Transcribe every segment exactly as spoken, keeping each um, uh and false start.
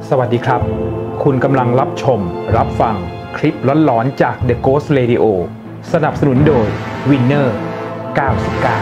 สวัสดีครับคุณกำลังรับชมรับฟังคลิปหลอนๆจาก The Ghost Radio สนับสนุนโดย Winner เก้าสิบเก้า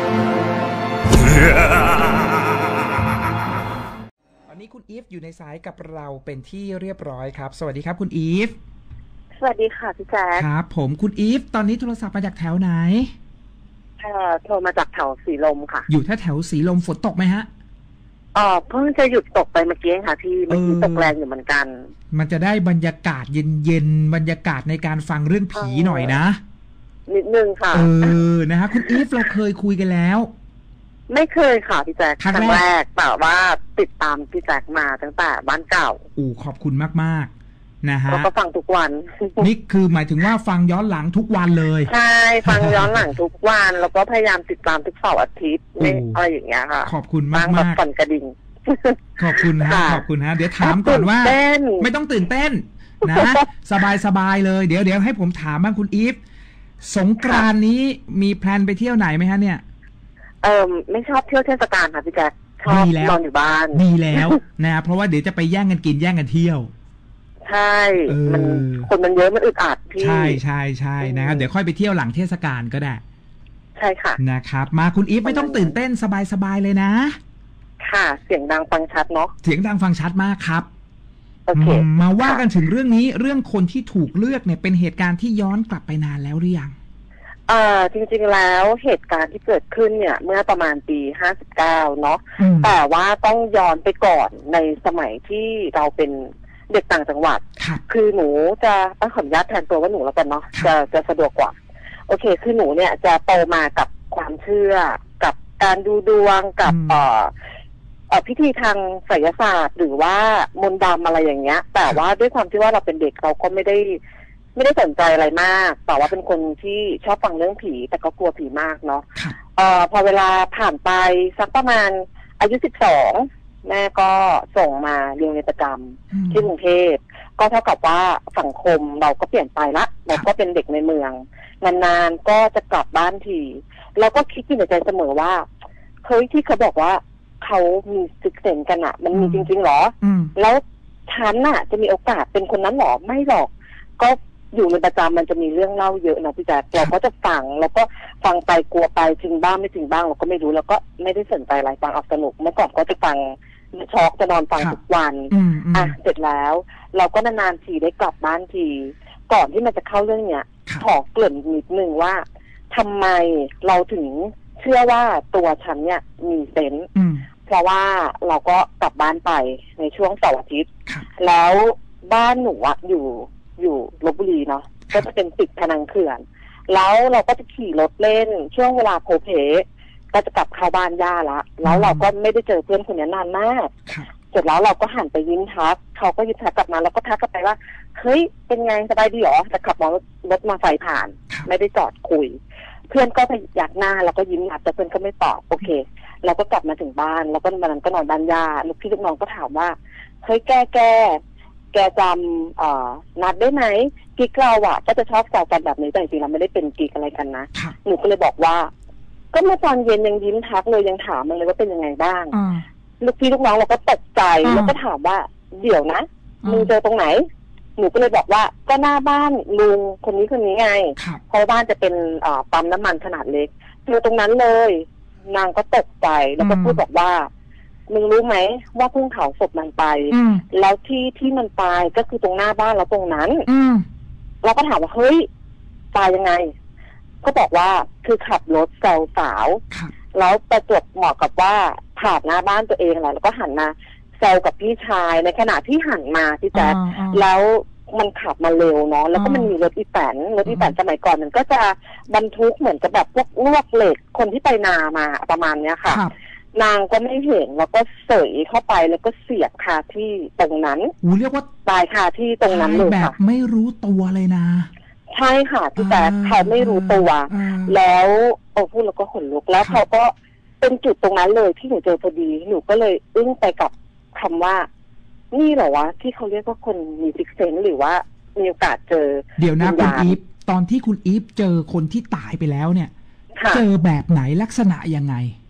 ตอนนี้คุณอีฟอยู่ในสายกับเราเป็นที่เรียบร้อยครับสวัสดีครับคุณอีฟสวัสดีค่ะพี่แจ๊คครับผมคุณอีฟตอนนี้โทรศัพท์มาจากแถวไหนเอ่อโทรมาจากแถวสีลมค่ะอยู่แถวแถวสีลมฝนตกไหมฮะอ๋อเพิ่งจะหยุดตกไปเมื่อกี้ค่ะที่เมื่อกี้ตกแรงอยู่เหมือนกันมันจะได้บรรยากาศเย็นๆบรรยากาศในการฟังเรื่องผีหน่อยนะนิดนึงค่ะเออนะฮะคุณอีฟเราเคยคุยกันแล้วไม่เคยค่ะพี่แจ๊คครั้งแรกแต่ว่าติดตามพี่แจ๊คมาตั้งแต่บ้านเก่าอู้ขอบคุณมากๆนะฮะแล้วก็ฟังทุกวันนี่คือหมายถึงว่าฟังย้อนหลังทุกวันเลยใช่ฟังย้อนหลังทุกวันแล้วก็พยายามติดตามทุกเสาร์อาทิตย์ไม่อะไรอย่างเงี้ยค่ะขอบคุณมากมากสั่นกระดิ่งขอบคุณฮะขอบคุณฮะเดี๋ยวถามก่อนว่าไม่ต้องตื่นเต้นนะสบายสบายเลยเดี๋ยวเดี๋ยวให้ผมถามบ้างคุณอีฟสงกรานต์นี้มีแพลนไปเที่ยวไหนไหมฮะเนี่ยเออไม่ชอบเที่ยวเทศกาลค่ะพี่แจ๊คชอบนอนอยู่บ้านดีแล้วนะเพราะว่าเดี๋ยวจะไปแย่งกันกินแย่งกันเที่ยวใช่มันคนมันเยอะมันอึดอัดพี่ใช่ใช่ใช่นะครับเดี๋ยวค่อยไปเที่ยวหลังเทศกาลก็ได้ใช่ค่ะนะครับมาคุณอีฟไม่ต้องตื่นเต้นสบายสบายเลยนะค่ะเสียงดังฟังชัดเนาะเสียงดังฟังชัดมากครับโอเคมาว่ากันถึงเรื่องนี้เรื่องคนที่ถูกเลือกเนี่ยเป็นเหตุการณ์ที่ย้อนกลับไปนานแล้วหรือยังเอ่อจริงๆแล้วเหตุการณ์ที่เกิดขึ้นเนี่ยเมื่อประมาณปีห้าสิบเก้าเนาะแต่ว่าต้องย้อนไปก่อนในสมัยที่เราเป็นเด็กต่างจังหวัดคือหนูจะต้องขออนุญาตแทนตัวว่าหนูแล้วกันเนาะจะจะสะดวกกว่าโอเคคือหนูเนี่ยจะโตมากับความเชื่อกับการดูดวงกับเอ่อเอ่อพิธีทางไสยศาสตร์หรือว่ามนต์ดำอะไรอย่างเงี้ยแต่ว่าด้วยความที่ว่าเราเป็นเด็กเราก็ไม่ได้ไม่ได้สนใจอะไรมากแต่ว่าเป็นคนที่ชอบฟังเรื่องผีแต่ก็กลัวผีมากเนาะเอ่อพอเวลาผ่านไปสักประมาณอายุสิบสองแม่ก็ส่งมาเรียนในประจำที่กรุงเทพก็เท่ากับว่าสังคมเราก็เปลี่ยนไปละเราก็เป็นเด็กในเมืองนานๆก็จะกลับบ้านทีเราก็คิดอยู่ในใจเสมอว่าเฮ้ยที่เขาบอกว่าเขามีซิกเซนกันอะมันมีจริงๆหรอแล้วฉันอะจะมีโอกาสเป็นคนนั้นหรอไม่หรอกก็อยู่ในประจำมันจะมีเรื่องเล่าเยอะนะพี่แจ๊คเราก็จะฟังแล้วก็ฟังไปกลัวไปจริงบ้างไม่จริงบ้างเราก็ไม่รู้แล้วก็ไม่ได้สนใจอะไรฟังเอาสนุกเมื่อก่อนก็จะฟังช็อกจะนอนฟังทุกวันอ่ะเสร็จแล้วเราก็นานๆทีได้กลับบ้านทีก่อนที่มันจะเข้าเรื่องเนี้ยขอเกริ่นนิดนึงว่าทำไมเราถึงเชื่อว่าตัวฉันเนี่ยมีเซนส์เพราะว่าเราก็กลับบ้านไปในช่วงเสาร์อาทิตย์แล้วบ้านหนูอะอยู่อยู่ลพบุรีเนาะก็จะเป็นติดพนังเขื่อนแล้วเราก็จะขี่รถเล่นช่วงเวลาโพเพก็จะกลับเข้าบ้านย่าละแล้วเราก็ไม่ได้เจอเพื่อนคนนี้นานมากเสร็จแล้วเราก็หันไปยิ้มทักเขาก็ยิ้มทักกลับมาแล้วก็ทักกลับไปว่าเฮ้ยเป็นไงสบายดีหรอจะขับรถรถมาไฟผ่านไม่ได้จอดคุยเพื่อนก็พยักหน้าแล้วก็ยิ้มหนักแต่เพื่อนก็ไม่ตอบโอเคเราก็กลับมาถึงบ้านแล้วก็วันนั้นก็นอนบ้านย่าลูกพี่ลูกน้องก็ถามว่าเฮ้ยแกแกแกจำเอ่อนัดได้ไหมกิ๊กเราอะก็จะชอบแซวกันแบบนี้แต่จริงๆเราไม่ได้เป็นกิ๊กอะไรกันนะหนูก็เลยบอกว่าก็เมื่อตอนเย็นยังยิ้มทักเลยยังถามมันเลยว่าเป็นยังไงบ้างลูกพี่ลูกน้องเราก็ตกใจแล้วก็ถามว่าเดี๋ยวนะมึงเจอตรงไหนหนูก็เลยบอกว่าก็หน้าบ้านลุงคนนี้คนนี้ไงเพราะบ้านจะเป็นเอ่อปั๊มน้ำมันขนาดเล็กเจอตรงนั้นเลยนางก็ตกใจแล้วก็พูดบอกว่ามึงรู้ไหมว่าเพิ่งเผาศพมันไปแล้วที่ที่มันตายก็คือตรงหน้าบ้านแล้วตรงนั้นเราก็ถามว่าเฮ้ยตายยังไงก็บอกว่าคือขับรถแซวสาวแล้วประจวบเหมาะกับว่าผ่านหน้าบ้านตัวเองแหละแล้วก็หันมาแซวกับพี่ชายในขณะที่หันมาที่แจ๊คแล้วมันขับมาเร็วเนาะแล้วก็มันมีรถอีแตนรถอีแตนสมัยก่อนมันก็จะบรรทุกเหมือนกับแบบพวกลวกเหล็กคนที่ไปนามาประมาณเนี้ยค่ะนางก็ไม่เห็นแล้วก็เสยเข้าไปแล้วก็เสียบคาที่ตรงนั้นอู้เรียกว่าตายคาที่ตรงนั้นเลยค่ะแบบไม่รู้ตัวเลยนะใช่ค่ะพี่แต่เขาไม่รู้ตัวแล้วโอ้พูดแล้วก็ขนลุกแล้วเขาก็เป็นจุดตรงนั้นเลยที่หนูเจอพอดีหนูก็เลยอึ้งไปกับคำว่านี่เหรอวะที่เขาเรียกว่าคนมีซิกเซนส์หรือว่ามีโอกาสเจอเดี๋ยวนะคุณอีฟตอนที่คุณอีฟเจอคนที่ตายไปแล้วเนี่ยเจอแบบไหนลักษณะยังไง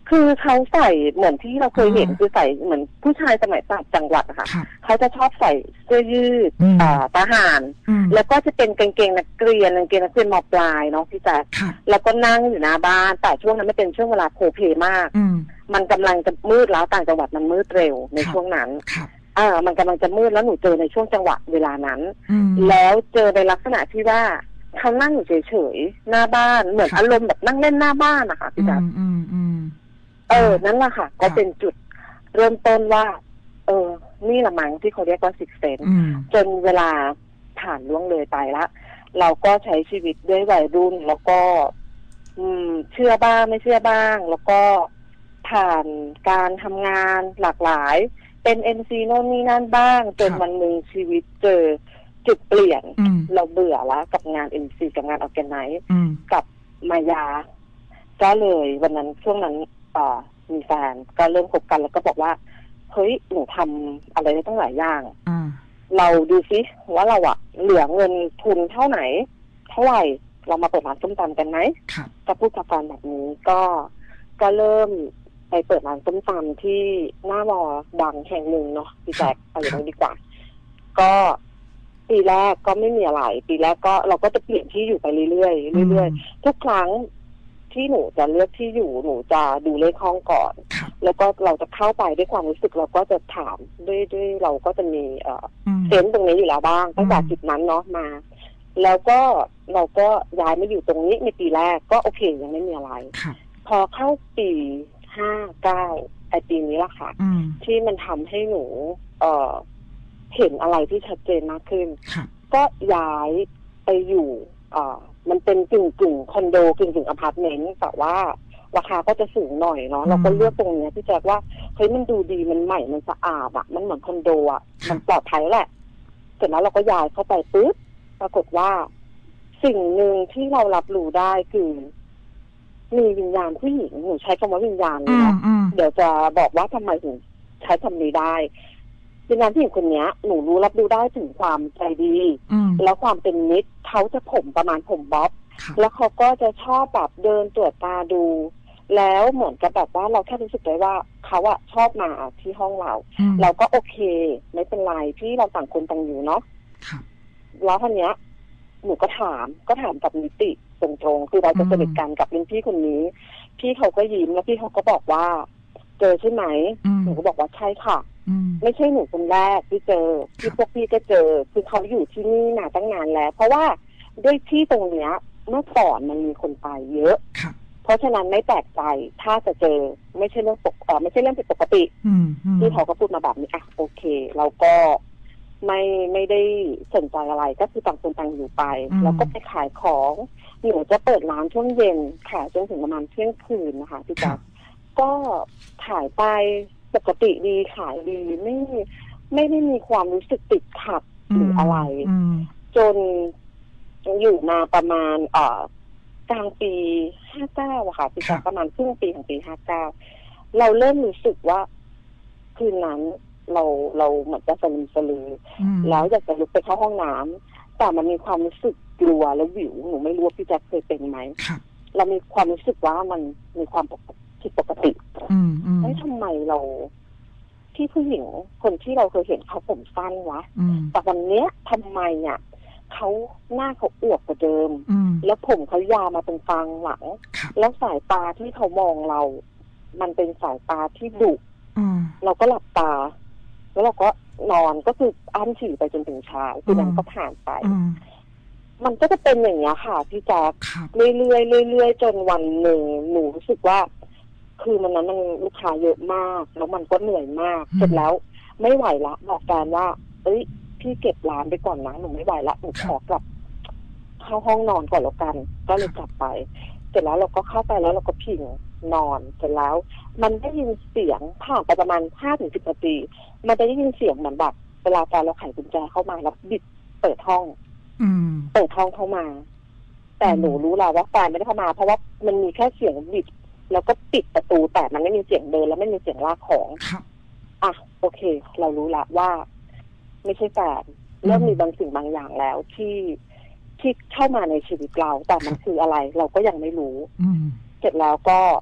คือเขาใส่เหมือนที่เราเคยเห็นคือใส่เหมือนผู้ชายสมัยต่างจังหวัดอะค่ะเขาจะชอบใส่เสื้อยืดอ่าทหารแล้วก็จะเป็นกางเกงนักเรียนกางเกงนักเรียนม.ปลายเนาะพี่แจ๊คแล้วก็นั่งอยู่หน้าบ้านแต่ช่วงนั้นไม่เป็นช่วงเวลาโพเพมากมันกำลังจะมืดแล้วต่างจังหวัดมันมืดเร็วในช่วงนั้นเออมันกำลังจะมืดแล้วหนูเจอในช่วงจังหวะเวลานั้นแล้วเจอในลักษณะที่ว่าเขานั่งอยู่เฉยๆหน้าบ้านเหมือนอารมณ์แบบนั่งเล่นหน้าบ้านนะคะพี่แจ๊คเออนั่นแหละค่ะก็เป็นจุดเริ่มต้นว่า เออนี่ละมั้งที่เขาเรียกว่าซิกเซนจนเวลาผ่านล่วงเลยไปละเราก็ใช้ชีวิตด้วยวัยรุ่นแล้วก็ อืม เชื่อบ้างไม่เชื่อบ้าง แล้วก็ผ่านการทำงานหลากหลายเป็นเอ็มซีโน่นนี่นั่นบ้างจนวันหนึ่งชีวิตเจอจุดเปลี่ยนเราเบื่อแล้วกับงานเอ็มซีกับงานออร์แกไนซ์กับมายาก็เลยวันนั้นช่วงนั้นอ่ามีแฟนก็เริ่มคบกันแล้วก็บอกว่าเฮ้ยหนูทำอะไรได้ตั้งหลายอย่างเราดูซิว่าเราอะเหลือเงินทุนเท่าไหนเท่าไหร่เรามาเปิดร้านส้มตำกันไหมก็พูดกับแฟนแบบนี้ก็ก็เริ่มไปเปิดร้านส้มตำที่หน้ามอดังแห่งหนึ่งเนาะพี่แจ๊คเอาอย่างนี้ดีกว่าก็ปีแรกก็ไม่มีอะไรปีแรกก็เราก็จะเปลี่ยนที่อยู่ไปเรื่อยๆเรื่อยๆทุกครั้งที่หนูจะเลือกที่อยู่หนูจะดูเลขห้องก่อนแล้วก็เราจะเข้าไปด้วยความรู้สึกเราก็จะถามด้วยด้วยเราก็จะมีเอ่อเซนส์ตรงนี้อยู่แล้วบ้างตั้งแต่จุดนั้นเนาะมาแล้วก็เราก็ย้ายมาอยู่ตรงนี้ในปีแรกก็โอเคยังไม่มีอะไรพอเข้าปีห้าเก้าไอปีนี้ละค่ะที่มันทำให้หนูเอ่อเห็นอะไรที่ชัดเจนมากขึ้นก็ย้ายไปอยู่เอ่อมันเป็นกึ่งกึ่งคอนโดกึ่งกึ่งอพาร์ตเมนต์แต่ว่าราคาก็จะสูงหน่อยเนาะเราก็เลือกตรงนี้พี่แจ๊คว่าเฮ้ยมันดูดีมันใหม่มันสะอาดอะมันเหมือนคอนโดอะมันปลอดภัยแหละเสร็จแล้วเราก็ย้ายเข้าไปปุ๊บปรากฏว่าสิ่งหนึ่งที่เรารับรู้ได้คือมีวิญญาณผู้หญิงหนูใช้คำว่าวิญญาณเลยนะเดี๋ยวจะบอกว่าทำไมถึงใช้คำนี้ได้วิญญาณผู้หญิงคนนี้หนูรู้รับรู้ได้ถึงความใจดีแล้วความเป็นมิตรเขาจะผมประมาณผมบ๊อบแล้วเขาก็จะชอบแบบเดินตรวจตาดูแล้วเหมือนกับแบบว่าเราแค่รู้สึกได้ว่าเขาอะชอบมาที่ห้องเราเราก็โอเคไม่เป็นไรที่เราต่างคนต่างอยู่เนาะแล้วทีเนี้ยหนูก็ถามก็ถามกับนิติตรงๆคือเราจะสนิทกันกับรุ่นพี่คนนี้พี่เขาก็ยิ้มแล้วพี่เขาก็บอกว่าเจอใช่ไหมหนูก็บอกว่าใช่ค่ะไม่ใช่หนูคนแรกที่เจอที่พวกพี่ก็เจอคือเขาอยู่ที่นี่มาตั้งนานแล้วเพราะว่าด้วยที่ตรงเนี้ยเมื่อก่อนมันมีคนตายเยอะเพราะฉะนั้นไม่แปลกใจถ้าจะเจอไม่ใช่เรื่องปกเอ่อไม่ใช่เรื่องผิดปกติที่เขาก็พูดมาแบบนี้อ่ะโอเคเราก็ไม่ไม่ได้สนใจอะไรก็คือต่างคนต่างอยู่ไปแล้วก็ไปขายของหนูจะเปิดร้านช่วงเย็นขายจนถึงประมาณเที่ยงคืนนะคะพี่จ๊ะก็ขายไปปกติดีขายดีไม่ไม่ได้มีความรู้สึกติดขัดหรืออะไรจนอยู่มาประมาณเอ่อกลางปีห้าเก้าอะค่ะพี่จ๊ะประมาณครึ่งปีของปีห้าเก้าเราเริ่มรู้สึกว่าคืนนั้นเราเราเหมือนจะสลืมสลือแล้วอยากจะลุกไปเข้าห้องน้ำแต่มันมีความรู้สึกกลัวแล้ววิวหนูไม่รู้ว่าพี่แจ๊คเคยเป็นไหมเรามีความรู้สึกว่ามันมีความผิดปกติเฮ้ยทำไมเราที่ผู้หญิงคนที่เราเคยเห็นเขาผมสั้นวะแต่วันเนี้ยทำไมเนี่ยเขาหน้าเขาอวบกว่าเดิมแล้วผมเขายาวมาตรงกลางหลังแล้วสายตาที่เขามองเรามันเป็นสายตาที่ดุเราก็หลับตาแล้วเราก็นอนก็คืออั้นฉี่ไปจนถึงเช้าคือนั้นก็ผ่านไปมันก็จะเป็นอย่างนี้ค่ะพี่แจ๊คเรื่อยๆเรื่อยๆจนวันหนึ่งหนูรู้สึกว่าคือมันนั้นมันลูกค้าเยอะมากแล้วมันก็เหนื่อยมากเสร็จแล้วไม่ไหวละบอกแฟนว่าเอ้ยพี่เก็บร้านไปก่อนนะหนูไม่ไหวละหนูขอกลับเข้าห้องนอนก่อนแล้วกันก็เลยกลับไปเสร็จแล้วเราก็เข้าไปแล้วเราก็พิงนอนเสร็จแล้วมันได้ยินเสียงผ่านไปประมาณห้าถึงสิบนาทีมันจะได้ยินเสียงเหมือนแบบเวลาแฟนเราไขกุญแจเข้ามาแล้วบิดเปิดห้องเปิดห้องเข้ามาแต่หนูรู้แล้วว่าแฟนไม่ได้เข้ามาเพราะว่ามันมีแค่เสียงบิดแล้วก็ปิดประตูแต่มันไม่มีเสียงเดินแล้วไม่มีเสียงลากของอ่ะโอเคเรารู้ละว่าไม่ใช่แฟนเริ่มมีบางสิ่งบางอย่างแล้วที่ที่เข้ามาในชีวิตเราแต่มันคืออะไรเราก็ยังไม่รู้เสร็จแล้วก็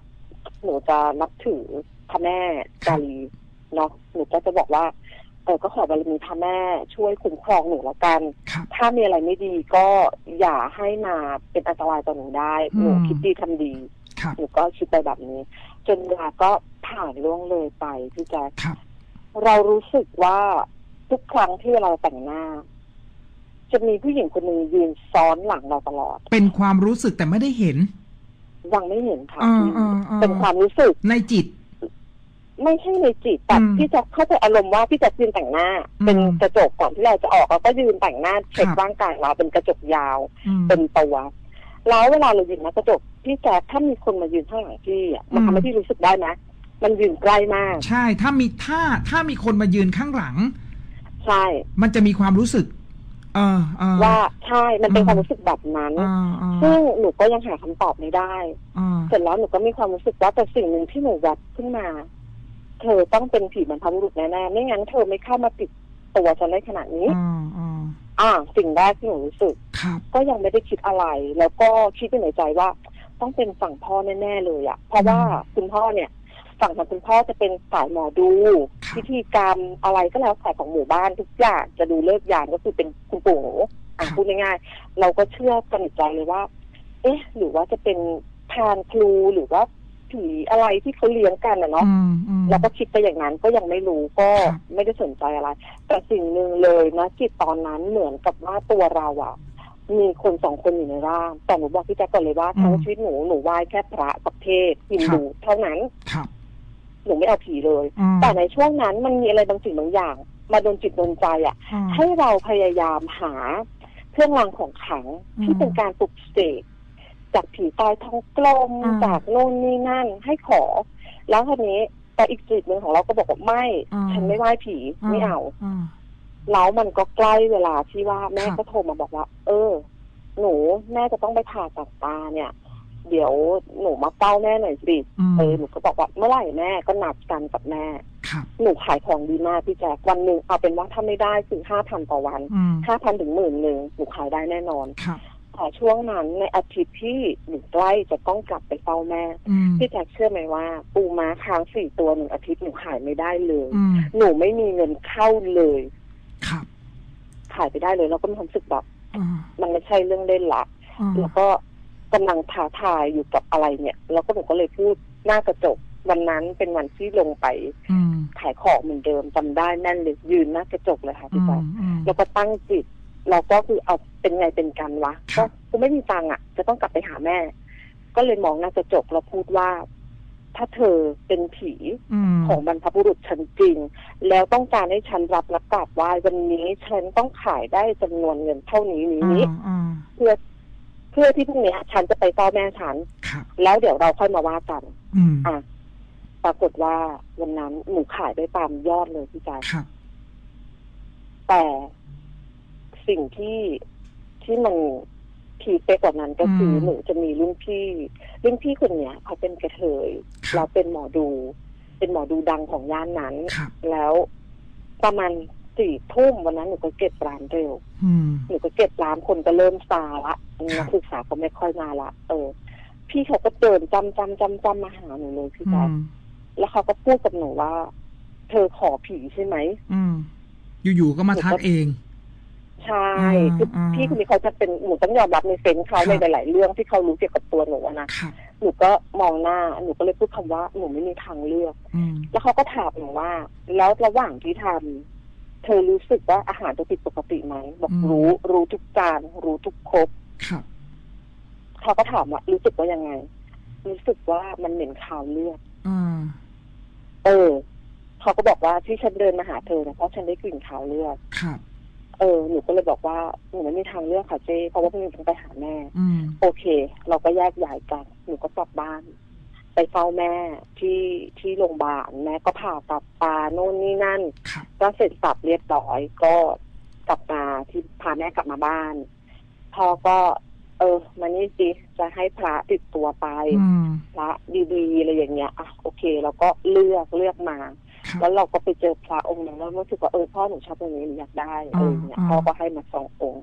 หนูจะนับถือพระแม่กาลีเนาะหนูก็จะบอกว่าเออก็ขอบารมีพระแม่ช่วยคุ้มครองหนูแล้วกันถ้ามีอะไรไม่ดีก็อย่าให้มาเป็นอันตรายต่อหนูได้หนูคิดดีทำดีหนูก็คิดไปแบบนี้จนเวลาก็ผ่านล่วงเลยไปพี่แจ๊คเรารู้สึกว่าทุกครั้งที่เราแต่งหน้าจะมีผู้หญิงคนหนึ่งยืนซ้อนหลังเราตลอดเป็นความรู้สึกแต่ไม่ได้เห็นยังไม่เห็นค่ะเป็นความรู้สึกในจิตไม่ใช่ในจิตแต่พี่จะเข้าใจอารมณ์ว่าพี่จะยืนแต่งหน้าเป็นกระจกก่อนที่เราจะออกเราก็ยืนแต่งหน้าเช็คร่างกายเราเป็นกระจกยาวเป็นตัวแล้วเวลาเรายืนหน้ากระจกพี่แจ๊คถ้ามีคนมายืนข้างหลังพี่อ่ะมันทำให้พี่รู้สึกได้ไหมมันยืนใกล้มากใช่ถ้ามีถ้าถ้ามีคนมายืนข้างหลังใช่มันจะมีความรู้สึกเออว่าใช่มันเป็นความรู้สึกแบบนั้นซึ่งหนูก็ยังหาคำตอบไม่ได้เสร็จแล้วหนูก็มีความรู้สึกว่าแต่สิ่งหนึ่งที่หนูวัดขึ้นมาเธอต้องเป็นผีบรรพบุรุษแน่ๆไม่งั้นเธอไม่เข้ามาติดตัวฉันได้ขนาดนี้อ่าสิ่งแรกที่หนูรู้สึกก็ยังไม่ได้คิดอะไรแล้วก็คิดในใจว่าต้องเป็นฝั่งพ่อแน่ๆเลยอ่ะเพราะว่าคุณพ่อเนี่ยฝั่งของคุณพ่อจะเป็นสายหมอดูพิธีกรรมอะไรก็แล้วแต่ของหมู่บ้านทุกอย่างจะดูเลิกยามก็คือเป็นคุณปู่อ่ะพูดง่ายๆเราก็เชื่อสนิทใจเลยว่าเอ๊ะหรือว่าจะเป็นพรานครูหรือว่าผีอะไรที่เขาเลี้ยงกันนะเนาะเราก็คิดไปอย่างนั้นก็ยังไม่รู้ก็ไม่ได้สนใจอะไรแต่สิ่งหนึ่งเลยนะจิตตอนนั้นเหมือนกับว่าตัวเราอะมีคนสองคนอยู่ในร่างแต่หนูบอกพี่แจ๊คก่อนเลยว่าทั้งชีวิตหนูหนูไหว้แค่พระกับเทพฮินดูเท่านั้นหนูไม่เอาผีเลยแต่ในช่วงนั้นมันมีอะไรบางสิ่งบางอย่างมาโดนจิตโดนใจอ่ะให้เราพยายามหาเครื่องรางของขลังที่เป็นการปลุกเสกจากผีตายท้องกลมจากโน่นนี่นั่นให้ขอแล้วทีนี้แต่อีกจิตหนึ่งของเราก็บอกว่าไม่ฉันไม่ไหว้ผีไม่เอาแล้วมันก็ใกล้เวลาที่ว่าแม่ก็โทรมาบอกว่าเออหนูแม่จะต้องไปผ่าตัดตาเนี่ยเดี๋ยวหนูมาเฝ้าแม่หน่อยสิเออหนูก็บอกว่าเมื่อไหร่แม่ก็นัดกันกับแม่หนูขายของดีมากพี่แจ๊ควันหนึ่งเอาเป็นว่าถ้าไม่ได้คือห้าพันต่อวันห้าพันถึงหมื่นหนึ่งหนูขายได้แน่นอนแต่ช่วงนั้นในอาทิตย์ที่หนูใกล้จะต้องกลับไปเฝ้าแม่พี่แจ๊คเชื่อไหมว่าปูม้าค้างสี่ตัวหนึ่งอาทิตย์หนูขายไม่ได้เลยหนูไม่มีเงินเข้าเลยขายไปได้เลยแล้วก็มีความรู้สึกแบบมันไม่ใช่เรื่องเล่นละแล้วก็กำลังท้าทายอยู่กับอะไรเนี่ยแล้วก็หนูก็เลยพูดหน้ากระจกวันนั้นเป็นวันที่ลงไปขายของเหมือนเดิมจำได้แน่นเลยยืนหน้ากระจกเลยค่ะพี่ป๊อปแล้วก็ตั้งจิตเราก็คือเอาเป็นไงเป็นกันวะก็กูไม่มีตังค์อ่ะจะต้องกลับไปหาแม่ก็เลยมองหน้ากระจกแล้วพูดว่าถ้าเธอเป็นผีของบรรพบุรุษฉันจริงแล้วต้องการให้ฉันรับและกราบไหว้วันนี้ฉันต้องขายได้จำนวนเงินเท่านี้นี้เพื่อเพื่อที่พรุ่งนี้ฉันจะไปเฝ้าแม่ฉันแล้วเดี๋ยวเราค่อยมาว่ากันอ่ะปรากฏว่าวันนั้นหนูขายได้ตามยอดเลยพี่แจ๊คแต่สิ่งที่ที่มันพีคไปกว่านั้นก็คือหนูจะมีรุ่นพี่รุ่นพี่คนเนี้ยเขาเป็นกระเทยเราเป็นหมอดูเป็นหมอดูดังของย่านนั้นแล้วประมาณสี่ทุ่มวันนั้นหนูก็เก็บร้านเร็วหนูก็เก็บร้านคนก็เริ่มซาละนักศึกษาก็ไม่ค่อยมาละเออพี่เขาก็เดินจำจำจำจำมาหาหนูเลยพี่แจ๊คแล้วเขาก็พูดกับหนูว่าเธอขอผีใช่ไหมอยู่ๆก็มาทักเองใช่คือพี่คนนี้เขาจะเป็นหนูต้องยอมรับในเซนส์เขาในหลายๆเรื่องที่เขารู้เกี่ยวกับตัวหนูนะหนูก็มองหน้าหนูก็เลยพูดคำว่าหนูไม่มีทางเลือกแล้วเขาก็ถามหนูว่าแล้วระหว่างที่ทำเธอรู้สึกว่าอาหารจะผิดปกติไหมบอกรู้รู้ทุกจานรู้ทุกครบเขาก็ถามว่ารู้สึกว่ายังไงรู้สึกว่ามันเหม็นคาวเลือดเออเขาก็บอกว่าที่ฉันเดินมาหาเธอนะเพราะฉันได้กลิ่นคาวเลือดเออหนูก็เลยบอกว่าหนูไม่มีทางเลือกค่ะเจ้เพราะว่าพรุ่งนี้ต้องไปหาแม่โอเคเราก็แยกย้ายกันหนูก็กลับบ้านไปเฝ้าแม่ที่ที่โรงพยาบาลแม่ก็ผ่าตัดตาโน่นนี่นั่นก็เสร็จสับเรียบร้อยก็กลับมาที่พาแม่กลับมาบ้านพ่อก็เออมานี่สิจะให้พระติดตัวไปพระดีๆอะไรอย่างเงี้ยอ่ะโอเคเราก็เลือกเลือกมาแล้วเราก็ไปเจอพระองค์นึงแล้วรู้สึกว่าเออพ่อหนูชอบตรงนี้หนูอยากได้เออเนี่ยพ่อก็ให้มาสององค์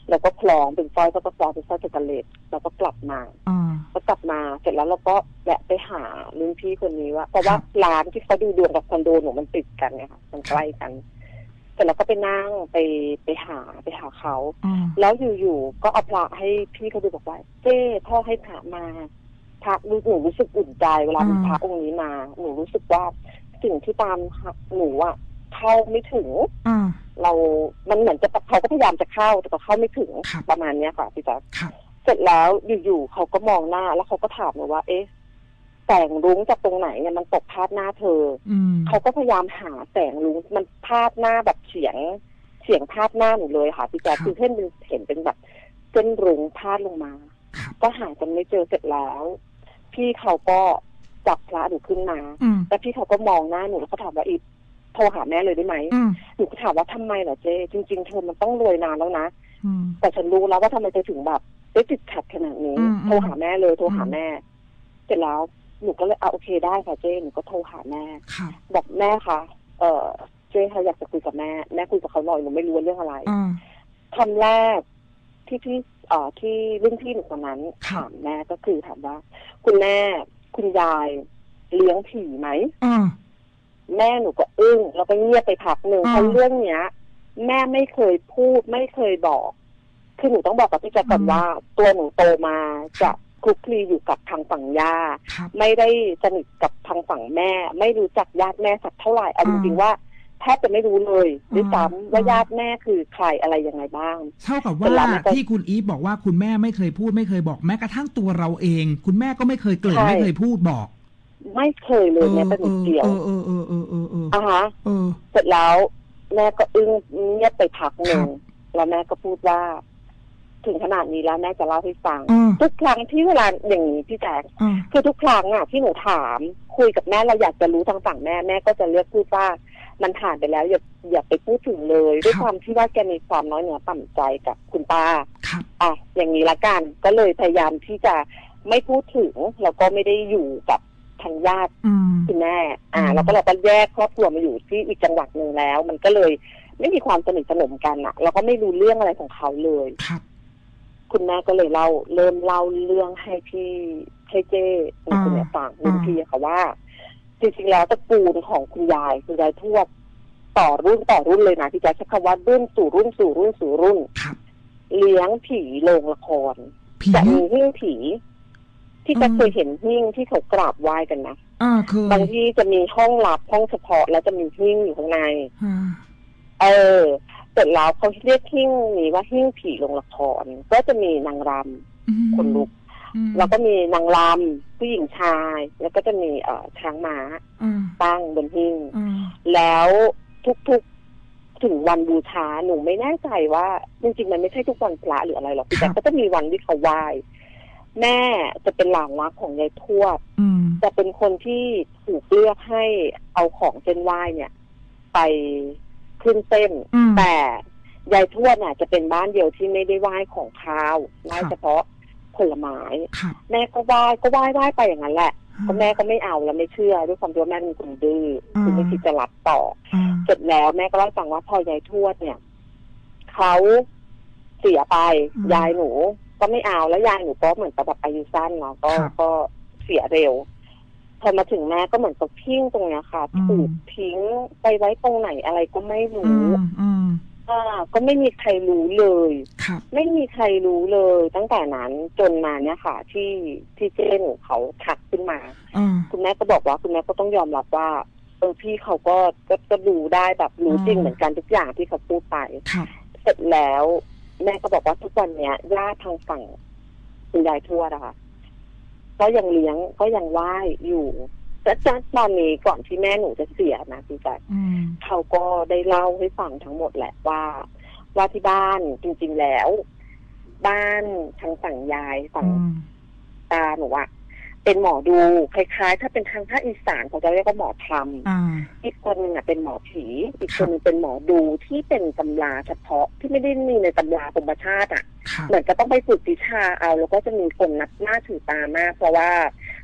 แล้วก็คล้องเป็นสร้อยก็คล้องเป็นสร้อยเจกเลตแล้วก็กลับมาก็กลับมาเสร็จแล้วเราก็แวะไปหารุ่นพี่คนนี้ว่าเพราะว่าร้านที่เขาดูดวงกับคอนโดหนูมันติดกันไงค่ะมันใกล้กันเสร็จแล้วก็ไปนั่งไปไปหาไปหาเขาแล้วอยู่ๆก็เอาพระให้พี่เขาดูบอกว่าเจ้พ่อให้พระมาพระหนูรู้สึกอุ่นใจเวลามีพระองค์นี้มาหนูรู้สึกว่าสิ่งที่ตามหนูอ่ะเข้าไม่ถึงเรา มันเหมือนจะเขาก็พยายามจะเข้าแต่ก็เข้าไม่ถึงประมาณเนี้ยค่ะพี่จ๊ะเสร็จแล้วอยู่ๆเขาก็มองหน้าแล้วเขาก็ถามหนูว่าเอ๊ะแสงรุ้งจากตรงไหนเนี่ยมันตกพาดหน้าเธอเขาก็พยายามหาแสงรุ้งมันพาดหน้าแบบเฉียงเฉียงพาดหน้าหนูเลยค่ะพี่จ๊ะคือเห็นเป็นเห็นเป็นแบบเส้นรุ้งพาดลงมาก็หาจนไม่เจอเสร็จแล้วพี่เขาก็จับพระหนูขึ้นมาแล้วพี่เขาก็มองหน้าหนูแล้วก็ถามว่าอีโทรหาแม่เลยได้ไหมหนูก็ถามว่าทำไมเหรอเจ๊จริงๆเธอมันต้องรวยนานแล้วนะแต่ฉันรู้แล้วว่าทำไมเธอถึงแบบได้ติดขัดขนาดนี้โทรหาแม่เลยโทรหาแม่เสร็จแล้วหนูก็เลยเอาโอเคได้ค่ะเจ๊หนูก็โทรหาแม่บอกแม่ค่ะเออเจ๊ค่ะอยากจะคุยกับแม่แม่คุยกับเขาหน่อยหนูไม่รู้เรื่องอะไรคำแรกที่พี่เอ่อที่รุ่นพี่หนูคนนั้นถามแม่ก็คือถามว่าคุณแม่คุณยายเลี้ยงผีไหมแม่หนูก็อึ้งแล้วก็เงียบไปพักหนึ่งเพราะเรื่องเนี้ยแม่ไม่เคยพูดไม่เคยบอกคือหนูต้องบอกกับพี่แจ๊คก่อนว่าตัวหนูโตมาจะคลุกคลีอยู่กับทางฝั่งย่าไม่ได้สนิทกับทางฝั่งแม่ไม่รู้จักญาติแม่สักเท่าไหร่เอาจริงๆว่าแทบจะไม่รู้เลยด้วยซ้ำว่าญาติแม่คือใครอะไรยังไงบ้างเท่ากับว่าที่คุณอีฟบอกว่าคุณแม่ไม่เคยพูดไม่เคยบอกแม้กระทั่งตัวเราเองคุณแม่ก็ไม่เคยเกริ่นไม่เคยพูดบอกไม่เคยเลยแม้แต่นิดเดียวเออเออเออเออเออเอออ่ะฮะเสร็จแล้วแม่ก็อึ้งเงียบไปพักหนึ่งแล้วแม่ก็พูดว่าถึงขนาดนี้แล้วแม่จะเล่าให้ฟังทุกครั้งที่เวลาอย่างนี้พี่แจ๊คคือทุกครั้งอ่ะที่หนูถามคุยกับแม่เราอยากจะรู้ทางฝั่งแม่แม่ก็จะเลือกพูดว่ามันผ่านไปแล้วอย่าอย่าไปพูดถึงเลยด้วยความที่ว่าแกมีความน้อยเนื้อต่ำใจกับคุณป้าอ่ะอย่างนี้ละกันก็เลยพยายามที่จะไม่พูดถึงแล้วก็ไม่ได้อยู่กับทางญาติคุณแม่อ่าแล้วก็เราก็แยกครอบครัวมาอยู่ที่อีกจังหวัดหนึ่งแล้วมันก็เลยไม่มีความสนิทสนมกันอ่ะแล้วก็ไม่รู้เรื่องอะไรของเขาเลยคุณแม่ก็เลยเล่าเริ่มเล่าเรื่องให้พี่ให้เจ้คุณแม่ฟังรุ่นพี่ค่ะว่าจริงๆแล้วตระกูลของคุณยายคุณยายทวดต่อรุ่นต่อรุ่นเลยนะพี่แจ๊คใช้คำว่ารุ่นสู่รุ่นสู่รุ่นสู่รุ่นเลี้ยงผีโรงละครจะมีหิ้งผีที่จะเคยเห็นหิ้งที่เขากราบไหว้กันนะบางที่จะมีห้องลับห้องเฉพาะแล้วจะมีหิ้งอยู่ข้างในเออเสร็จแล้วเขาเรียกหิ้งนี้ว่าหิ้งผีโรงละครก็จะมีนางรำคนลุกแล้วก็มีนางรำผู้หญิงชายแล้วก็จะมีเอ่อช้างม้าตั้งบนหิ้งแล้วทุกๆถึงวันบูชาหนูไม่แน่ใจว่าจริงๆมันไม่ใช่ทุกวันพระหรืออะไรหรอกแต่ก็จะมีวันที่เขาไหว้แม่จะเป็นหลานรักของยายทวดจะเป็นคนที่ถูกเลือกให้เอาของเส้นไหว้เนี่ยไปขึ้นเส้นแต่ยายทวดเนี่ยจะเป็นบ้านเดียวที่ไม่ได้ไหว้ของคาวไหว้เฉพาะผลไม้แม่ก็ไหว้ก็ไหว้ไหว้ไปอย่างนั้นแหละเพราะแม่ก็ไม่เอาแล้วไม่เชื่อด้วยความที่ว่าแม่เป็นคนดื้อคือไม่คิดจะรับต่อเสร็จแล้วแม่ก็เล่าให้ฟังว่าพอยายทวดเนี่ยเขาเสียไปยายหนูก็ไม่เอาแล้วยายหนูก็เหมือนกับแบบอายุสั้นเนาะก็ก็เสียเร็วพอมาถึงแม่ก็เหมือนกับพิ้งตรงเนี้ยค่ะถูกทิ้งไปไว้ตรงไหนอะไรก็ไม่รู้อ่าก็ไม่มีใครรู้เลยไม่มีใครรู้เลยตั้งแต่นั้นจนมาเนี่ยค่ะที่ที่เจ้หนูเขาทักขึ้นมาคุณแม่ก็บอกว่าคุณแม่ก็ต้องยอมรับว่าเออพี่เขาก็ก็ก็รู้ได้แบบรู้จริงเหมือนกันทุกอย่างที่เขาพูดไปเสร็จแล้วแม่ก็บอกว่าทุกวันเนี้ยญาติทางฝั่งคุณยายทวดอะค่ะก็ยังเลี้ยงก็ยังไหว้อยู่แต่ตอนนี้ก่อนที่แม่หนูจะเสียนะพี่แจ๊คเขาก็ได้เล่าให้ฟังทั้งหมดแหละว่าว่าที่บ้านจริงๆแล้วบ้านทางฝั่งยายฝั่งตาหนูอะเป็นหมอดูคล้ายๆถ้าเป็นทางภาคอีสานเขาจะเรียกว่าหมอธรรมอีกคนนึงอะเป็นหมอผีอีกคนนึงเป็นหมอดูที่เป็นตำราเฉพาะที่ไม่ได้มีในตำราธรรมชาติอะเหมือนก็ต้องไปฝึกวิชาเอาแล้วก็จะมีคนนับหน้าถือตามากเพราะว่า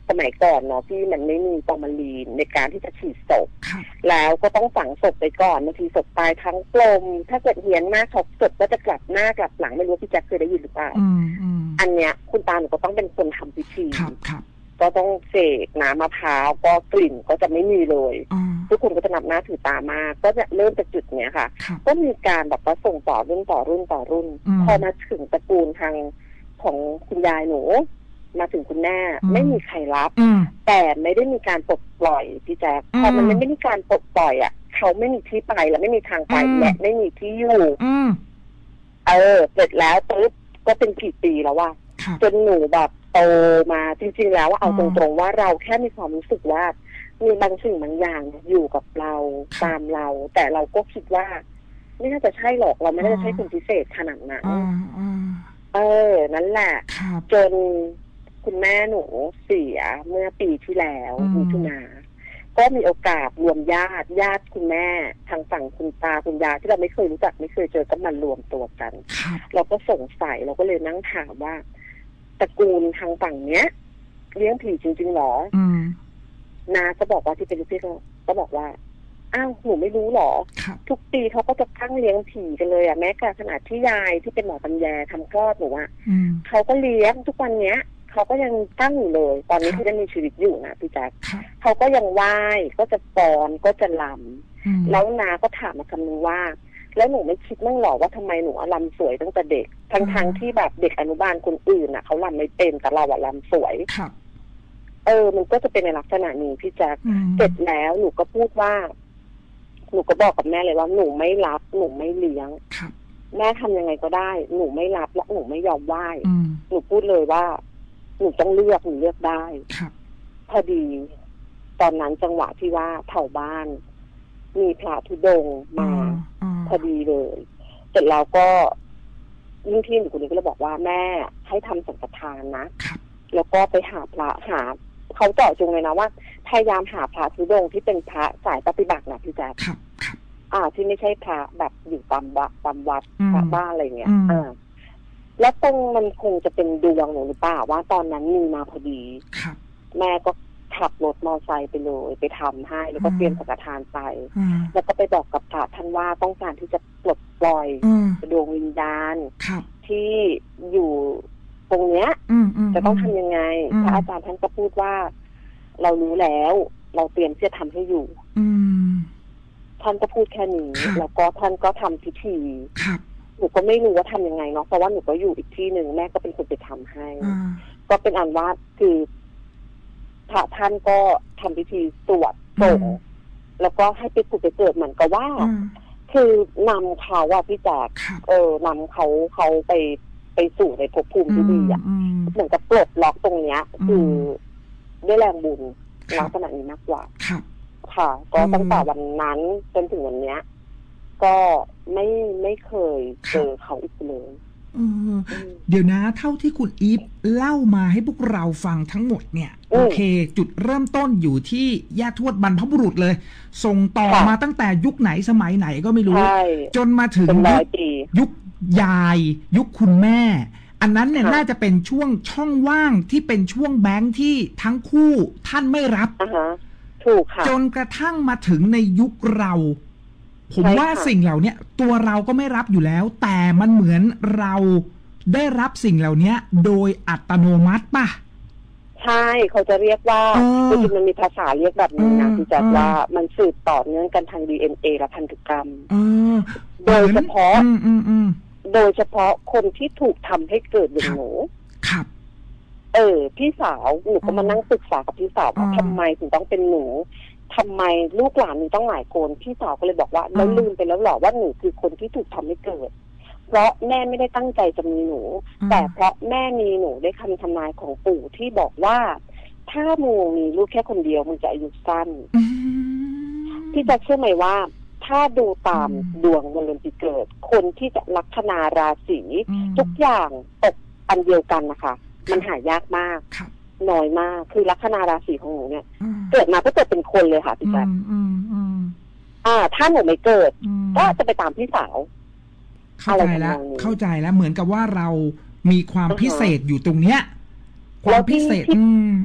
สมัยก่อนเนาะที่มันไม่มีฟอร์มาลีนในการที่จะฉีดศพแล้วก็ต้องฝังศพไปก่อนบางทีศพตายทั้งกลมถ้าเกิดเหียนมากศพก็จะกลับหน้ากลับหลังไม่รู้พี่แจ็คเคยได้ยินหรือเปล่าอันเนี้ยคุณตาหนูก็ต้องเป็นคนทำพิธีก็ต้องเสกน้ำมะพร้าวก็กลิ่นก็จะไม่มีเลยทุกคนก็จะนับหน้าถือตามากก็จะเริ่มจากจุดเนี้ยค่ะก็มีการแบบว่าส่งต่อรุ่นต่อรุ่นต่อรุ่นพอมาถึงตระกูลทางของคุณยายหนูมาถึงคุณแม่ไม่มีใครรับแต่ไม่ได้มีการปลดปล่อยพี่แจ๊คพอมันไม่มีการปลดปล่อยอ่ะเขาไม่มีที่ไปและไม่มีทางไปและไม่มีที่อยู่เออเสร็จแล้วปุ๊บก็เป็นกี่ปีแล้วว่าจนหนูแบบโตมาจริงๆแล้วว่าเอาตรงๆว่าเราแค่มีความรู้สึกว่ามีบางสิ่งบางอย่างอยู่กับเราตามเราแต่เราก็คิดว่าไม่น่าจะใช่หรอกเราไม่น่าจะใช่คนพิเศษขนาดนั้นเออนั่นแหละจนคุณแม่หนูเสียเมื่อปีที่แล้วมิถุนาก็มีโอกาสรวมญาติญาติคุณแม่ทางฝั่งคุณตาคุณยายที่เราไม่เคยรู้จักไม่เคยเจอก็มารวมตัวกันเราก็สงสัยเราก็เลยนั่งถามว่าตระกูลทางฝั่งเนี้ยเลี้ยงผีจริงๆหรอนาก็บอกว่าที่เป็นลูกพี่ก็ก็บอกว่าอ้าวหนูไม่รู้หรอทุกปีเขาก็จะตั้งเลี้ยงผีกันเลยอ่ะแม้กระทั่งขนาดที่ยายที่เป็นหมอตำแยทำคลอดหนูอ่ะเขาก็เลี้ยงทุกวันเนี้ยเขาก็ยังตั้งอยู่เลยตอนนี้เขายังมีชีวิตอยู่นะพี่แจ๊คเขาก็ยังไหว้ก็จะฟ้อนก็จะลำแล้วนาก็ถามมาคำนึงว่าแล้วหนูไม่คิดมั่งหรอว่าทำไมหนูลำสวยตั้งแต่เด็กทั้งๆที่แบบเด็กอนุบาลคนอื่นอ่ะเขาลำไม่เป็นแต่เราอะลำสวยเออมันก็จะเป็นในลักษณะนี้พี่แจ๊คเสร็จแล้วหนูก็พูดว่าหนูก็บอกกับแม่เลยว่าหนูไม่รับหนูไม่เลี้ยงแม่ทำยังไงก็ได้หนูไม่รับและหนูไม่ยอมไหว้หนูพูดเลยว่าหนูต้องเลือกหนูเลือกได้พอดีตอนนั้นจังหวะที่ว่าเผาบ้านมีพระธุดงค์มาพอดีเลยเสร็จแล้วก็ยิ่งพี่หนูคนนี้ก็เลยบอกว่าแม่ให้ทำสังฆทานนะแล้วก็ไปหาพระหาเขาเจาะจงเลยนะว่าพยายามหาพระธุดงค์ที่เป็นพระสายปฏิบัตินะพี่แจ๊คอ่าที่ไม่ใช่พระแบบอยู่ตามวัดตามวัดพระบ้านอะไรเงี้ยอ่าแล้วตรงมันคงจะเป็นดวงหนูหรือเปล่าว่าตอนนั้นมีมาพอดีแม่ก็ขับรถมอเตอร์ไซค์ไปเลยไปทำให้แล้วก็เตรียมสังฆทานไปแล้วก็ไปบอกกับพระท่านว่าต้องการที่จะปลดปล่อยดวงวิญญาณที่อยู่ตรงเนี้ยจะต้องทำยังไงพระอาจารย์ท่านก็พูดว่าเรารู้แล้วเราเตรียมที่จะทำให้อยู่ท่านก็พูดแค่นี้แล้วก็ท่านก็ทำพิธีหนูก็ไม่รู้ว่าทำยังไงเนาะเพราะว่าหนูก็อยู่อีกที่หนึ่งแม่ก็เป็นคนไปทำให้ก็เป็นอันว่าคือพระท่านก็ทำพิธีสวดส่งแล้วก็ให้ไปผุดไปเกิดเหมือนกับว่าคือนำเขาว่าพี่แจ๊คเออนำเขาเขาไปไปสู่ในภพภูมิที่ดีอ่ะเหมือนกับปลดล็อกตรงเนี้ยคือด้วยแรงบุญลักษณะนี้มากกว่าค่ะก็ตั้งแต่วันนั้นจนถึงวันเนี้ยก็ไม่ไม่เคยเจอเขาอีกเลยเดี๋ยวนะเท่าที่คุณอีฟเล่ามาให้พวกเราฟังทั้งหมดเนี่ยโอเคจุดเริ่มต้นอยู่ที่ย่าทวดบรรพบุรุษเลยส่งต่อมาตั้งแต่ยุคไหนสมัยไหนก็ไม่รู้จนมาถึงยุคยุคยายยุคคุณแม่อันนั้นเนี่ยน่าจะเป็นช่วงช่องว่างที่เป็นช่วงแบงค์ที่ทั้งคู่ท่านไม่รับถูกค่ะจนกระทั่งมาถึงในยุคเราผมว่าสิ่งเหล่านี้ตัวเราก็ไม่รับอยู่แล้วแต่มันเหมือนเราได้รับสิ่งเหล่านี้โดยอัตโนมัติป่ะใช่เขาจะเรียกว่าจริงๆมันมีภาษาเรียกแบบนี้นะที่จะว่ามันสืบต่อเนื่องกันทาง ดี เอ็น เอ และพันธุกรรมโดยเฉพาะโดยเฉพาะคนที่ถูกทำให้เกิดอย่างหนูครับเออพี่สาวหนูก็มานั่งปรึกษากับพี่สาวว่าทำไมถึงต้องเป็นหนูทำไมลูกหลานมีต้องหลายคนพี่สาวก็เลยบอกว่าเราลืมไปแล้วหรอว่าหนูคือคนที่ถูกทำให้เกิดเพราะแม่ไม่ได้ตั้งใจจะมีหนูแต่เพราะแม่มีหนูได้คำทำนายของปู่ที่บอกว่าถ้ามึงมีลูกแค่คนเดียวมึงจะอายุสั้นพี่จะเชื่อไหมว่าถ้าดูตามดวงวันเดือนปีเกิดคนที่จะลัคนาราศีทุกอย่างตกอันเดียวกันนะคะมันหายากมากน้อยมากคือลัคนาราศีของหนูเนี่ยเกิดมาก็เกิดเป็นคนเลยค่ะพี่แจ๊คอ่าถ้าหนูไม่เกิดก็จะไปตามพี่สาวเข้าใจแล้วเข้าใจแล้วเหมือนกับว่าเรามีความพิเศษอยู่ตรงเนี้ยความพิเศษอืมอืม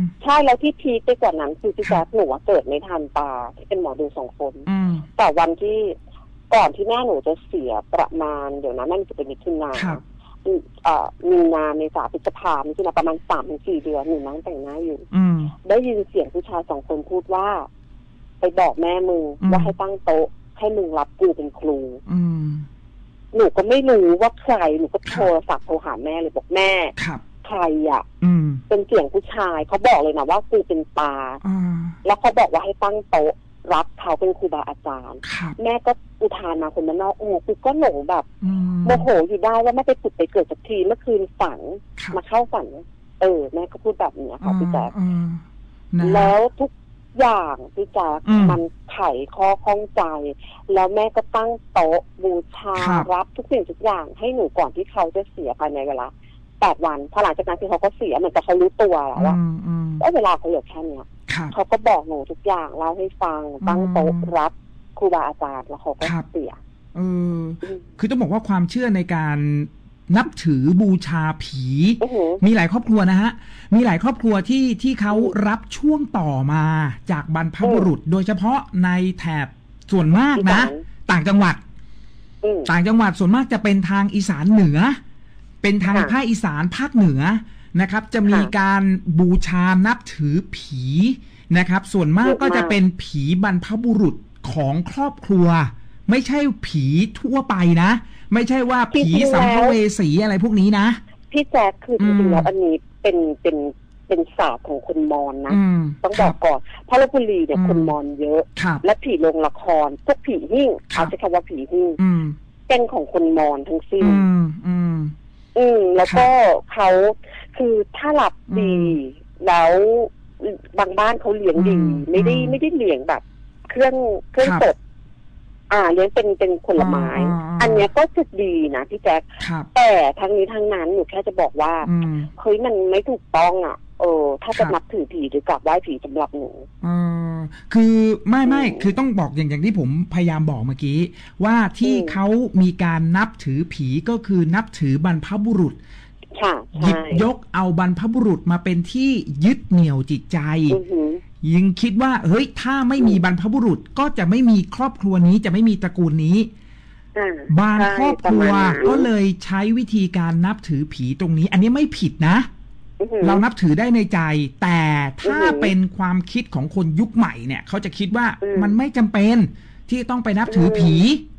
ใช่แล้วที่พีคไปกว่านั้นคือพี่แจ๊คหนูเกิดไม่ทันตาที่เป็นหมอดูสองคนแต่วันที่ก่อนที่แม่หนูจะเสียประมาณเดี๋ยวนะแม่จะเป็นมิถุนามีนาเมษาพฤษภามิถุนาประมาณสามถึงสี่เดือนหนูนั่งแต่งหน้าอยู่ได้ยินเสียงผู้ชายสองคนพูดว่าไปบอกแม่มึงว่าให้ตั้งโต๊ะให้มึงรับกูเป็นครูหนูก็ไม่รู้ว่าใครหนูก็โทรศัพท์โทรหาแม่เลยบอกแม่ใครอ่ะเป็นเสียงผู้ชายเขาบอกเลยนะว่ากูเป็นตาแล้วเขาบอกว่าให้ตั้งโต๊ะรับเขาเป็นครูบาอาจารย์แม่ก็อุทานมาคนบ้านนอกโอ้กูก็หลงแบบโมโหอยู่ได้ว่าไม่ไปผุดไปเกิดสักทีเมื่อคืนฝันมาเข้าฝันเออแม่ก็พูดแบบนี้ค่ะพี่แจ๊คแล้วทุกอย่างพี่แจ๊คมันไขข้อข้องใจแล้วแม่ก็ตั้งโต๊ะบูชารับทุกสิ่งทุกอย่างให้หนูก่อนที่เขาจะเสียภายในเวลาแปดวันพอหลังจากนั้นที่เขาก็เสียเหมือนกับเขารู้ตัวแล้วว่าเวลาเขาเหลือแค่นี้เขาก็บอกหนูทุกอย่างเล่าให้ฟังตั้งโต๊ะรับครูบาอาจารย์แล้วเขาก็เสียเออคือต้องบอกว่าความเชื่อในการนับถือบูชาผีมีหลายครอบครัวนะฮะมีหลายครอบครัวที่ที่เขารับช่วงต่อมาจากบรรพบุรุษโดยเฉพาะในแถบส่วนมากนะต่างจังหวัดต่างจังหวัดส่วนมากจะเป็นทางอีสานเหนือเป็นทางภาคอีสานภาคเหนือนะครับจะมีการบูชานับถือผีนะครับส่วนมากก็จะเป็นผีบรรพบุรุษของครอบครัวไม่ใช่ผีทั่วไปนะไม่ใช่ว่าผีสัมภเวสีอะไรพวกนี้นะพี่แจ๊คคือจริงๆแล้วอันนี้เป็นเป็นเป็นศาสตร์ของคนมอญนะต้องบอกก่อนเพราะลพบุรีเนี่ยคนมอญเยอะและผีโรงละครพวกผีหิ้งเขาใช้คำว่าผีหิ้งเป็นของคนมอญทั้งสิ้นอืมแล้วก็เขาคือถ้าหลับดีแล้วบางบ้านเขาเลี้ยงดีไม่ได้ไม่ได้เลี้ยงแบบเครื่องเครื่องสดอ่าเลี้ยงเป็นเป็นผลไม้อันเนี้ยก็จะดีนะพี่แจ๊คแต่ทั้งนี้ทั้งนั้นหนูแค่จะบอกว่าเฮ้ยมันไม่ถูกต้องอ่ะเออถ้าจะนับถือผีหรือกราบไหว้ผีสำหรับหนูเออคือไม่ไม่คือต้องบอกอย่างอย่างที่ผมพยายามบอกเมื่อกี้ว่าที่เขามีการนับถือผีก็คือนับถือบรรพบุรุษหยิบยกเอาบรรพบุรุษมาเป็นที่ยึดเหนี่ยวจิตใจยังคิดว่าเฮ้ยถ้าไม่มีบรรพบุรุษก็จะไม่มีครอบครัวนี้จะไม่มีตระกูลนี้บางครอบครัวก็เลยใช้วิธีการนับถือผีตรงนี้อันนี้ไม่ผิดนะเรานับถือได้ในใจแต่ถ้าเป็นความคิดของคนยุคใหม่เนี่ยเขาจะคิดว่ามันไม่จำเป็นที่ต้องไปนับถือผี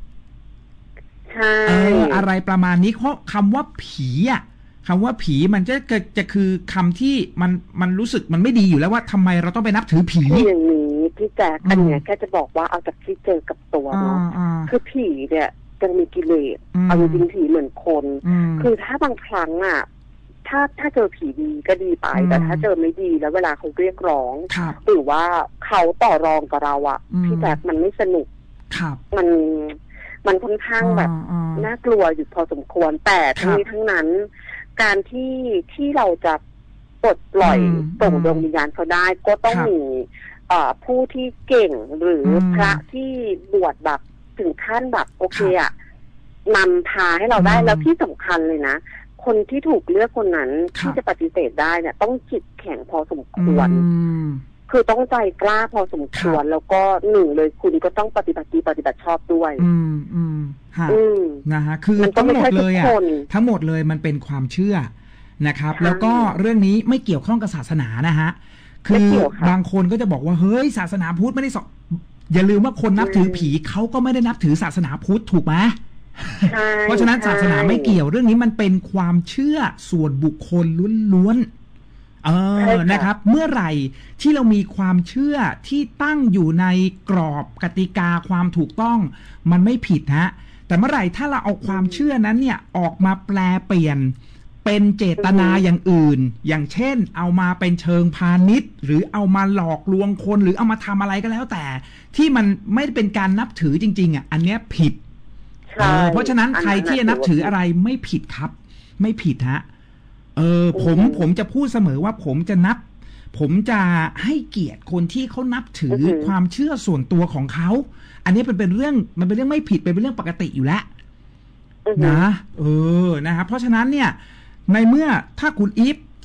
เอออะไรประมาณนี้เพราะคำว่าผีอ่ะคำว่าผีมันจะจะคือคำที่มันมันรู้สึกมันไม่ดีอยู่แล้วว่าทำไมเราต้องไปนับถือผีอย่างนี้พี่แจ๊คอันเนี้ยแค่จะบอกว่าเอาจากที่เจอกับตัวเนาะคือผีเนี่ยยังมีกิเลสเอาจริงๆผีเหมือนคนคือถ้าบางครั้งอ่ะถ้าถ้าเจอผีดีก็ดีไปแต่ถ้าเจอไม่ดีแล้วเวลาเขาเรียกร้องหรือว่าเขาต่อรองกับเราอ่ะพี่แจ๊คมันไม่สนุกมันมันค่อนข้างแบบน่ากลัวอยู่พอสมควรแต่ทั้งนี้ทั้งนั้นการที่ที่เราจะปลดปล่อยส่งดวงวิญญาณเขาได้ก็ต้องมีผู้ที่เก่งหรือพระที่บวชแบบถึงขั้นแบบโอเคอะนำพาให้เราได้แล้วที่สำคัญเลยนะคนที่ถูกเลือกคนนั้นที่จะปฏิเสธได้เนี่ยต้องจิตแข็งพอสมควรคือต้องใจกล้าพอสมควรแล้วก็หนึ่งเลยคุณก็ต้องปฏิบัติดีปฏิบัติชอบด้วยอืมอืมฮะนะฮะคือทั้งหมดเลยอ่ะทั้งหมดเลยมันเป็นความเชื่อนะครับแล้วก็เรื่องนี้ไม่เกี่ยวข้องกับศาสนานะฮะคือบางคนก็จะบอกว่าเฮ้ยศาสนาพุทธไม่ได้สอนอย่าลืมว่าคนนับถือผีเขาก็ไม่ได้นับถือศาสนาพุทธถูกไหมเพราะฉะนั้นศาสนาไม่เกี่ยวเรื่องนี้มันเป็นความเชื่อส่วนบุคคลล้วนๆเออนะครับเมื่อไหร่ที่เรามีความเชื่อที่ตั้งอยู่ในกรอบกติกาความถูกต้องมันไม่ผิดฮะแต่เมื่อไหร่ถ้าเราเอาความเชื่อนั้นเนี่ยออกมาแปลเปลี่ยนเป็นเจตนาอย่างอื่นอย่างเช่นเอามาเป็นเชิงพาณิชย์หรือเอามาหลอกลวงคนหรือเอามาทำอะไรก็แล้วแต่ที่มันไม่เป็นการนับถือจริงๆอ่ะอันเนี้ยผิดเออเพราะฉะนั้นใครที่จะนับถืออะไรไม่ผิดครับไม่ผิดฮะเออผมผมจะพูดเสมอว่าผมจะนับผมจะให้เกียรติคนที่เขานับถือความเชื่อส่วนตัวของเขาอันนี้เป็นเป็นเรื่องมันเป็นเรื่องไม่ผิดเป็นเรื่องปกติอยู่แล้วนะเออนะครับเพราะฉะนั้นเนี่ยในเมื่อถ้าคุณอีฟ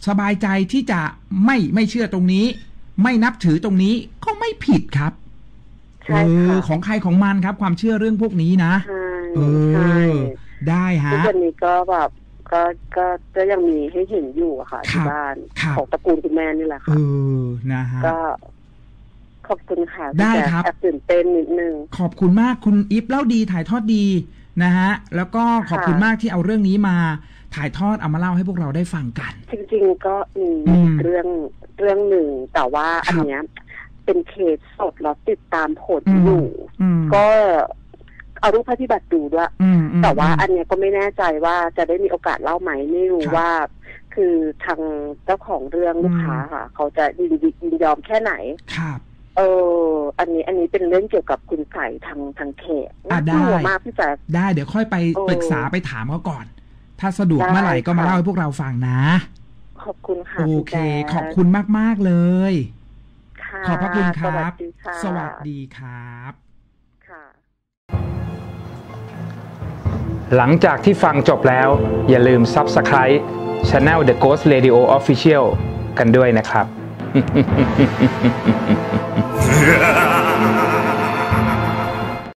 สบายใจที่จะไม่ไม่เชื่อตรงนี้ ไม่นับถือตรงนี้ก็ไม่ผิดครับใช่ค่ะของใครของมันครับความเชื่อเรื่องพวกนี้นะใช่เออได้ฮะทุกวันนี้ก็แบบก็ก็ก็ยังมีให้เห็นอยู่ค่ะที่บ้านของตระกูลคุณแม่นี่แหละค่ะเออนะฮะก็ขอบคุณค่ะได้ครับแอบตื่นเต้นนิดนึงขอบคุณมากคุณอีฟเล่าดีถ่ายทอดดีนะฮะแล้วก็ขอบคุณมากที่เอาเรื่องนี้มาถ่ายทอดเอามาเล่าให้พวกเราได้ฟังกันจริงๆก็มีเรื่องเรื่องหนึ่งแต่ว่าอันเนี้ยเป็นเคสสดแล้วติดตามผลอยู่ก็เอารูปปฏิบัติดูด้วยแต่ว่าอันเนี้ยก็ไม่แน่ใจว่าจะได้มีโอกาสเล่าไหมไม่รู้ว่าคือทางเจ้าของเรื่องลูกค้าค่ะเขาจะยินยินยอมแค่ไหนครับเอออันนี้อันนี้เป็นเรื่องเกี่ยวกับคุณไก่ทางทางเขตน่ากลัวมากพี่แจ๊คได้เดี๋ยวค่อยไปปรึกษาไปถามเขาก่อนถ้าสะดวกเมื่อไหร่ก็มาเล่าให้พวกเราฟังนะขอบคุณค่ะโอเคขอบคุณมากๆเลยขอบพระคุณครับสวัสดีครับหลังจากที่ฟังจบแล้วอย่าลืม Subscribe Channel The Ghost Radio Official กันด้วยนะครับ